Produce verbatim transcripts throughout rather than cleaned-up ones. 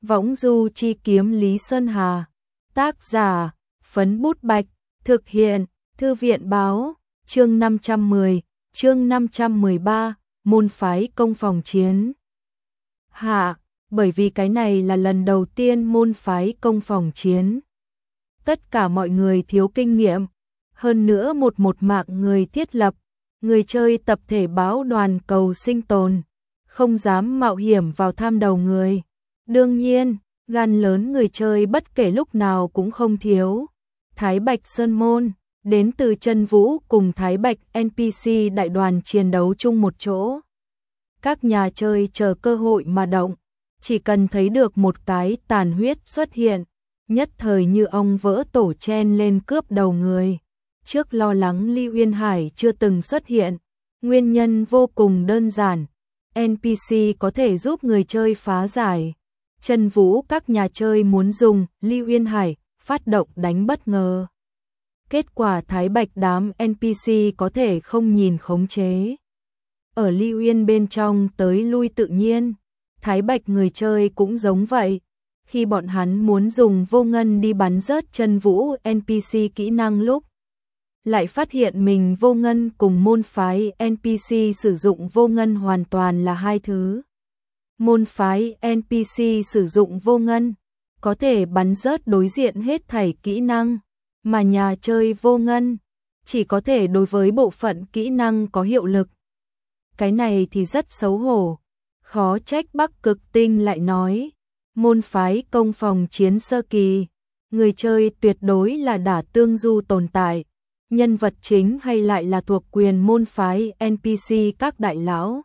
Võng du chi kiếm Lý Sơn Hà. Tác giả, Phấn Bút Bạch. Thực hiện, Thư viện Báo. Chương năm trăm mười, chương năm trăm mười ba, môn phái công phòng chiến. Hạ, bởi vì cái này là lần đầu tiên môn phái công phòng chiến. Tất cả mọi người thiếu kinh nghiệm, hơn nữa một một mạng người thiết lập, người chơi tập thể báo đoàn cầu sinh tồn, không dám mạo hiểm vào tham đầu người. Đương nhiên, gan lớn người chơi bất kể lúc nào cũng không thiếu. Thái Bạch Sơn Môn, đến từ Chân Vũ cùng Thái Bạch en pê xê đại đoàn chiến đấu chung một chỗ. Các nhà chơi chờ cơ hội mà động, chỉ cần thấy được một cái tàn huyết xuất hiện, nhất thời như ong vỡ tổ chen lên cướp đầu người. Trước lo lắng Ly Uyên Hải chưa từng xuất hiện, nguyên nhân vô cùng đơn giản, en pê xê có thể giúp người chơi phá giải. Chân Vũ các nhà chơi muốn dùng Ly Uyên Hải phát động đánh bất ngờ. Kết quả Thái Bạch đám en pê xê có thể không nhìn khống chế. Ở Ly Uyên bên trong tới lui tự nhiên, Thái Bạch người chơi cũng giống vậy. Khi bọn hắn muốn dùng vô ngân đi bắn rớt Chân Vũ en pê xê kỹ năng lúc, lại phát hiện mình vô ngân cùng môn phái en pê xê sử dụng vô ngân hoàn toàn là hai thứ. Môn phái en pê xê sử dụng vô ngân, có thể bắn rớt đối diện hết thảy kỹ năng, mà nhà chơi vô ngân, chỉ có thể đối với bộ phận kỹ năng có hiệu lực. Cái này thì rất xấu hổ, khó trách Bắc Cực Tinh lại nói, môn phái công phòng chiến sơ kỳ, người chơi tuyệt đối là đả tương du tồn tại, nhân vật chính hay lại là thuộc quyền môn phái en pê xê các đại lão.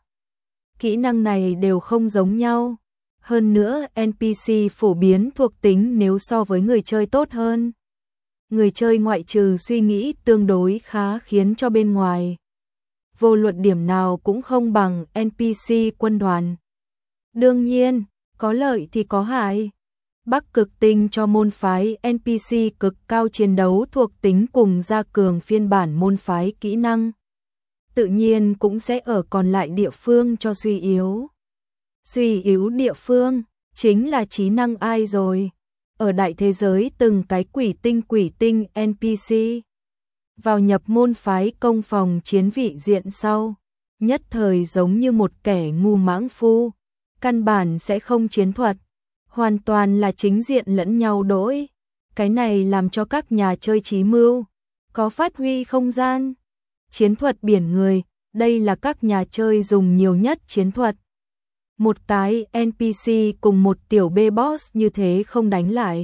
Kỹ năng này đều không giống nhau. Hơn nữa en pê xê phổ biến thuộc tính nếu so với người chơi tốt hơn. Người chơi ngoại trừ suy nghĩ tương đối khá khiến cho bên ngoài. Vô luận điểm nào cũng không bằng en pê xê quân đoàn. Đương nhiên, có lợi thì có hại. Bắc Cực Tinh cho môn phái en pê xê cực cao chiến đấu thuộc tính cùng gia cường phiên bản môn phái kỹ năng. Tự nhiên cũng sẽ ở còn lại địa phương cho suy yếu. Suy yếu địa phương, chính là trí năng ai rồi. Ở đại thế giới từng cái quỷ tinh quỷ tinh en pê xê. Vào nhập môn phái công phòng chiến vị diện sau, nhất thời giống như một kẻ ngu mãng phu. Căn bản sẽ không chiến thuật, hoàn toàn là chính diện lẫn nhau đối. Cái này làm cho các nhà chơi trí mưu, có phát huy không gian. Chiến thuật biển người, đây là các nhà chơi dùng nhiều nhất chiến thuật. Một cái en pê xê cùng một tiểu B-boss như thế không đánh lại.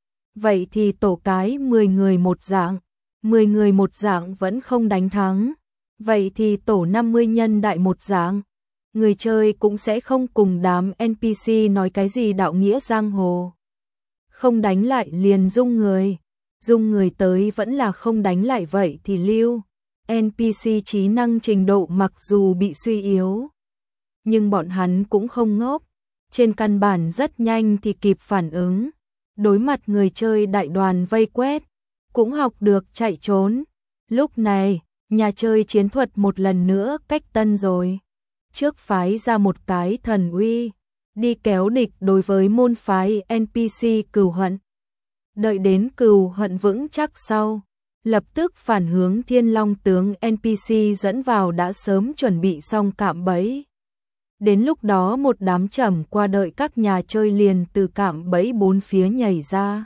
Vậy thì tổ cái mười người một dạng, mười người một dạng vẫn không đánh thắng. Vậy thì tổ năm mươi nhân đại một dạng, người chơi cũng sẽ không cùng đám en pê xê nói cái gì đạo nghĩa giang hồ. Không đánh lại liền dung người, dung người tới vẫn là không đánh lại vậy thì lưu. en pê xê trí năng trình độ mặc dù bị suy yếu, nhưng bọn hắn cũng không ngốc, trên căn bản rất nhanh thì kịp phản ứng, đối mặt người chơi đại đoàn vây quét, cũng học được chạy trốn. Lúc này, nhà chơi chiến thuật một lần nữa cách tân rồi. Trước phái ra một cái thần uy, đi kéo địch đối với môn phái en pê xê cừu hận. Đợi đến cừu hận vững chắc sau, lập tức phản hướng Thiên Long tướng en pê xê dẫn vào đã sớm chuẩn bị xong cạm bẫy. Đến lúc đó một đám trầm qua đợi các nhà chơi liền từ cạm bẫy bốn phía nhảy ra.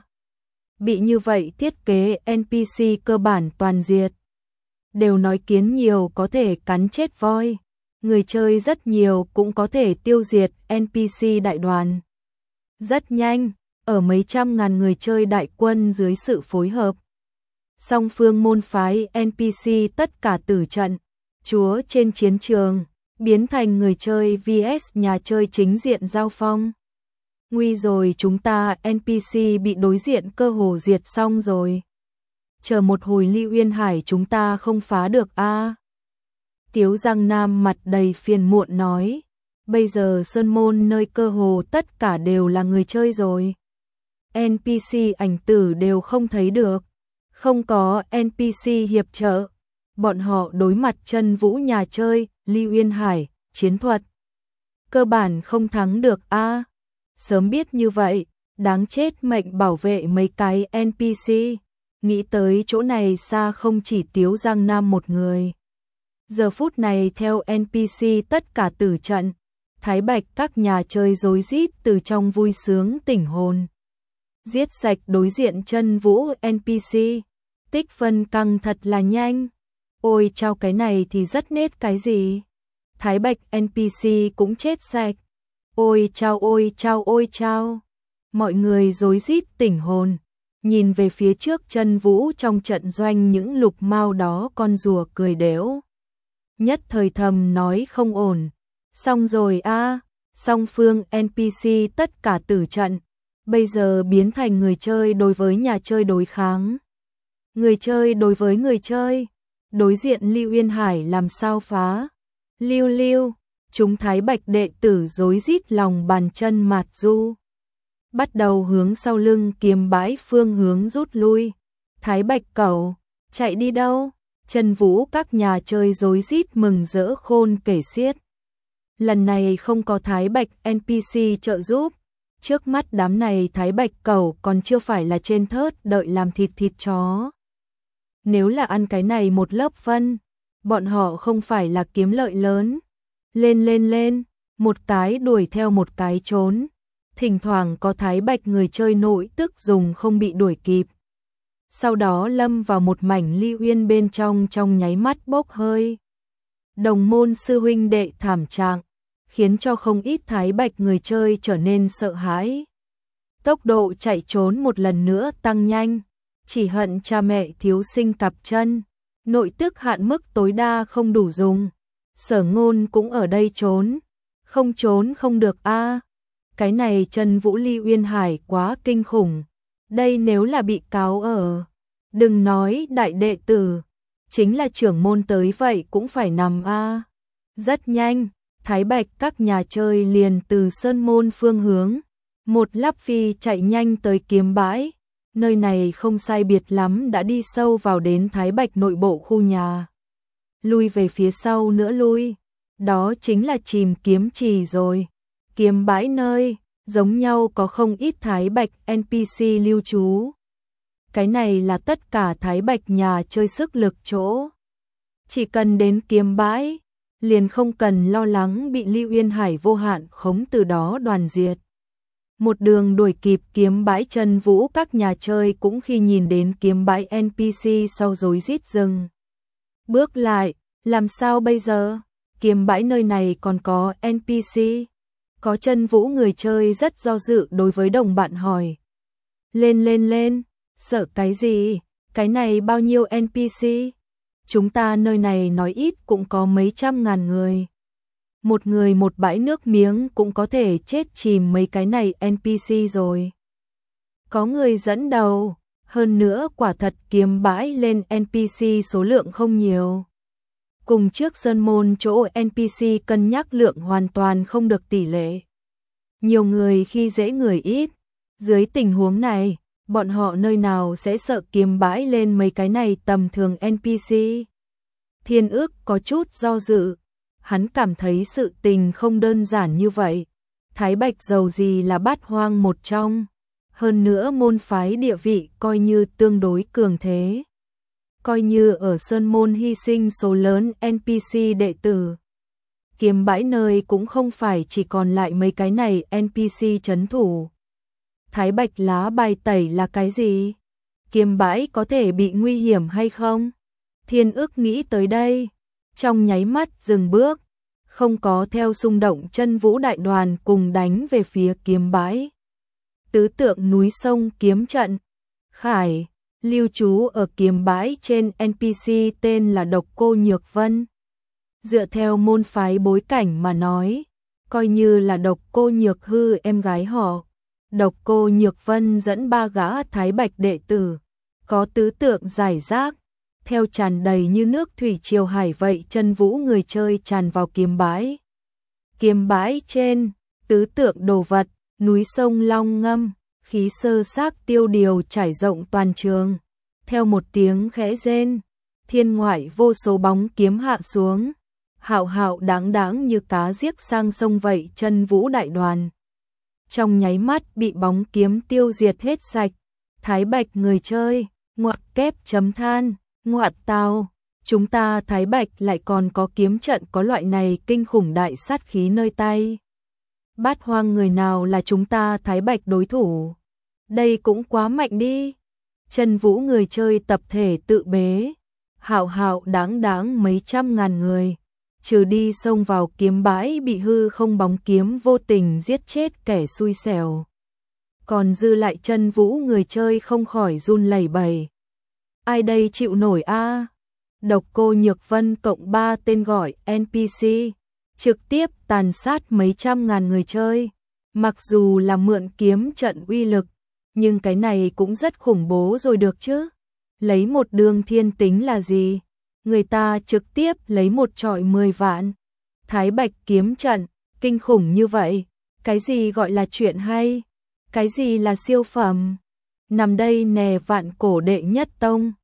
Bị như vậy thiết kế en pê xê cơ bản toàn diệt. Đều nói kiến nhiều có thể cắn chết voi, người chơi rất nhiều cũng có thể tiêu diệt en pê xê đại đoàn. Rất nhanh, ở mấy trăm ngàn người chơi đại quân dưới sự phối hợp, song phương môn phái en pê xê tất cả tử trận, chúa trên chiến trường, biến thành người chơi vs nhà chơi chính diện giao phong. Nguy rồi, chúng ta en pê xê bị đối diện cơ hồ diệt xong rồi. Chờ một hồi Ly Uyên Hải chúng ta không phá được a. À. Tiếu Giang Nam mặt đầy phiền muộn nói, bây giờ Sơn Môn nơi cơ hồ tất cả đều là người chơi rồi. en pê xê ảnh tử đều không thấy được. Không có en pê xê hiệp trợ, bọn họ đối mặt Chân Vũ nhà chơi, Ly Uyên Hải, chiến thuật. Cơ bản không thắng được a. sớm biết như vậy, đáng chết mệnh bảo vệ mấy cái en pê xê, nghĩ tới chỗ này xa không chỉ Tiếu Giang Nam một người. Giờ phút này theo en pê xê tất cả tử trận, Thái Bạch các nhà chơi rối rít từ trong vui sướng tỉnh hồn. Giết sạch đối diện chân vũ en pê xê, tích phân căng thật là nhanh. Ôi chao, cái này thì rất nết cái gì. Thái Bạch en pê xê cũng chết sạch. Ôi chao ôi chao ôi chao. Mọi người rối rít tỉnh hồn, nhìn về phía trước chân vũ trong trận doanh những lục mao đó con rùa cười đểu. Nhất thời thầm nói không ổn. Xong rồi a, à, song phương en pê xê tất cả tử trận, bây giờ biến thành người chơi đối với nhà chơi đối kháng. Người chơi đối với người chơi, đối diện Lưu Yên Hải làm sao phá. Lưu Lưu, chúng Thái Bạch đệ tử rối rít lòng bàn chân mạt du. Bắt đầu hướng sau lưng kiếm bãi phương hướng rút lui. Thái Bạch cẩu, chạy đi đâu? Chân vũ các nhà chơi rối rít mừng rỡ khôn kể xiết. Lần này không có Thái Bạch en pê xê trợ giúp. Trước mắt đám này Thái Bạch cẩu còn chưa phải là trên thớt đợi làm thịt thịt chó. Nếu là ăn cái này một lớp phân, bọn họ không phải là kiếm lợi lớn. Lên lên lên, một cái đuổi theo một cái trốn. Thỉnh thoảng có Thái Bạch người chơi nội tức dùng không bị đuổi kịp. Sau đó lâm vào một mảnh Lưu Uyên bên trong trong nháy mắt bốc hơi. Đồng môn sư huynh đệ thảm trạng, khiến cho không ít Thái Bạch người chơi trở nên sợ hãi. Tốc độ chạy trốn một lần nữa tăng nhanh, chỉ hận cha mẹ thiếu sinh cặp chân, nội tức hạn mức tối đa không đủ dùng. Sở Ngôn cũng ở đây trốn, không trốn không được a. Cái này chân vũ Lưu Uyên Hải quá kinh khủng, đây nếu là bị cáo ở, đừng nói đại đệ tử, chính là trưởng môn tới vậy cũng phải nằm a. Rất nhanh, Thái Bạch các nhà chơi liền từ sơn môn phương hướng, một lắp phi chạy nhanh tới kiếm bãi, nơi này không sai biệt lắm đã đi sâu vào đến Thái Bạch nội bộ khu nhà. Lui về phía sau nữa lui, đó chính là chìm kiếm trì rồi. Kiếm bãi nơi, giống nhau có không ít Thái Bạch en pê xê lưu trú. Cái này là tất cả Thái Bạch nhà chơi sức lực chỗ. Chỉ cần đến kiếm bãi, liền không cần lo lắng bị Lưu Yên Hải vô hạn khống từ đó đoàn diệt. Một đường đuổi kịp kiếm bãi chân vũ các nhà chơi cũng khi nhìn đến kiếm bãi en pê xê sau rối rít dừng. Bước lại, làm sao bây giờ? Kiếm bãi nơi này còn có en pê xê. Có chân vũ người chơi rất do dự đối với đồng bạn hỏi. Lên lên lên, sợ cái gì? Cái này bao nhiêu en pê xê? Chúng ta nơi này nói ít cũng có mấy trăm ngàn người. Một người một bãi nước miếng cũng có thể chết chìm mấy cái này en pê xê rồi. Có người dẫn đầu, hơn nữa quả thật kiếm bãi lên en pê xê số lượng không nhiều. Cùng trước sơn môn chỗ en pê xê cân nhắc lượng hoàn toàn không được tỷ lệ. Nhiều người khi dễ người ít, dưới tình huống này, bọn họ nơi nào sẽ sợ kiếm bãi lên mấy cái này tầm thường en pê xê. Thiên Ước có chút do dự, hắn cảm thấy sự tình không đơn giản như vậy. Thái Bạch dầu gì là bát hoang một trong, hơn nữa môn phái địa vị coi như tương đối cường thế. Coi như ở sơn môn hy sinh số lớn en pê xê đệ tử. Kiếm bãi nơi cũng không phải chỉ còn lại mấy cái này en pê xê trấn thủ. Thái Bạch lá bài tẩy là cái gì? Kiếm bãi có thể bị nguy hiểm hay không? Thiên Ước nghĩ tới đây, trong nháy mắt dừng bước, không có theo xung động chân vũ đại đoàn cùng đánh về phía kiếm bãi. Tứ tượng núi sông kiếm trận, Khải, lưu trú ở kiếm bãi trên en pê xê tên là Độc Cô Nhược Vân. Dựa theo môn phái bối cảnh mà nói, coi như là Độc Cô Nhược Hư em gái họ. Độc Cô Nhược Vân dẫn ba gã Thái Bạch đệ tử, có tứ tượng giải rác, theo tràn đầy như nước thủy triều hải vậy chân vũ người chơi tràn vào kiếm bãi. Kiếm bãi trên, tứ tượng đồ vật, núi sông long ngâm, khí sơ xác tiêu điều trải rộng toàn trường. Theo một tiếng khẽ rên, thiên ngoại vô số bóng kiếm hạ xuống, hạo hạo đáng đáng như cá giết sang sông vậy chân vũ đại đoàn. trong nháy mắt bị bóng kiếm tiêu diệt hết sạch. Thái Bạch người chơi, ngoặc kép chấm than, ngoạt tao, chúng ta Thái Bạch lại còn có kiếm trận có loại này kinh khủng đại sát khí nơi tay. Bát hoang người nào là chúng ta Thái Bạch đối thủ? Đây cũng quá mạnh đi. Chân Vũ người chơi tập thể tự bế, hạo hạo đáng đáng mấy trăm ngàn người, trừ đi xông vào kiếm bãi bị hư không bóng kiếm vô tình giết chết kẻ xui xẻo. Còn dư lại Chân Vũ người chơi không khỏi run lẩy bẩy. Ai đây chịu nổi a? Độc Cô Nhược Vân cộng ba tên gọi en pê xê, trực tiếp tàn sát mấy trăm ngàn người chơi. Mặc dù là mượn kiếm trận uy lực, nhưng cái này cũng rất khủng bố rồi được chứ. Lấy một đường thiên tính là gì? Người ta trực tiếp lấy một trọi mười vạn. Thái Bạch kiếm trận, kinh khủng như vậy. Cái gì gọi là chuyện hay? Cái gì là siêu phẩm? Nằm đây nè vạn cổ đệ nhất tông.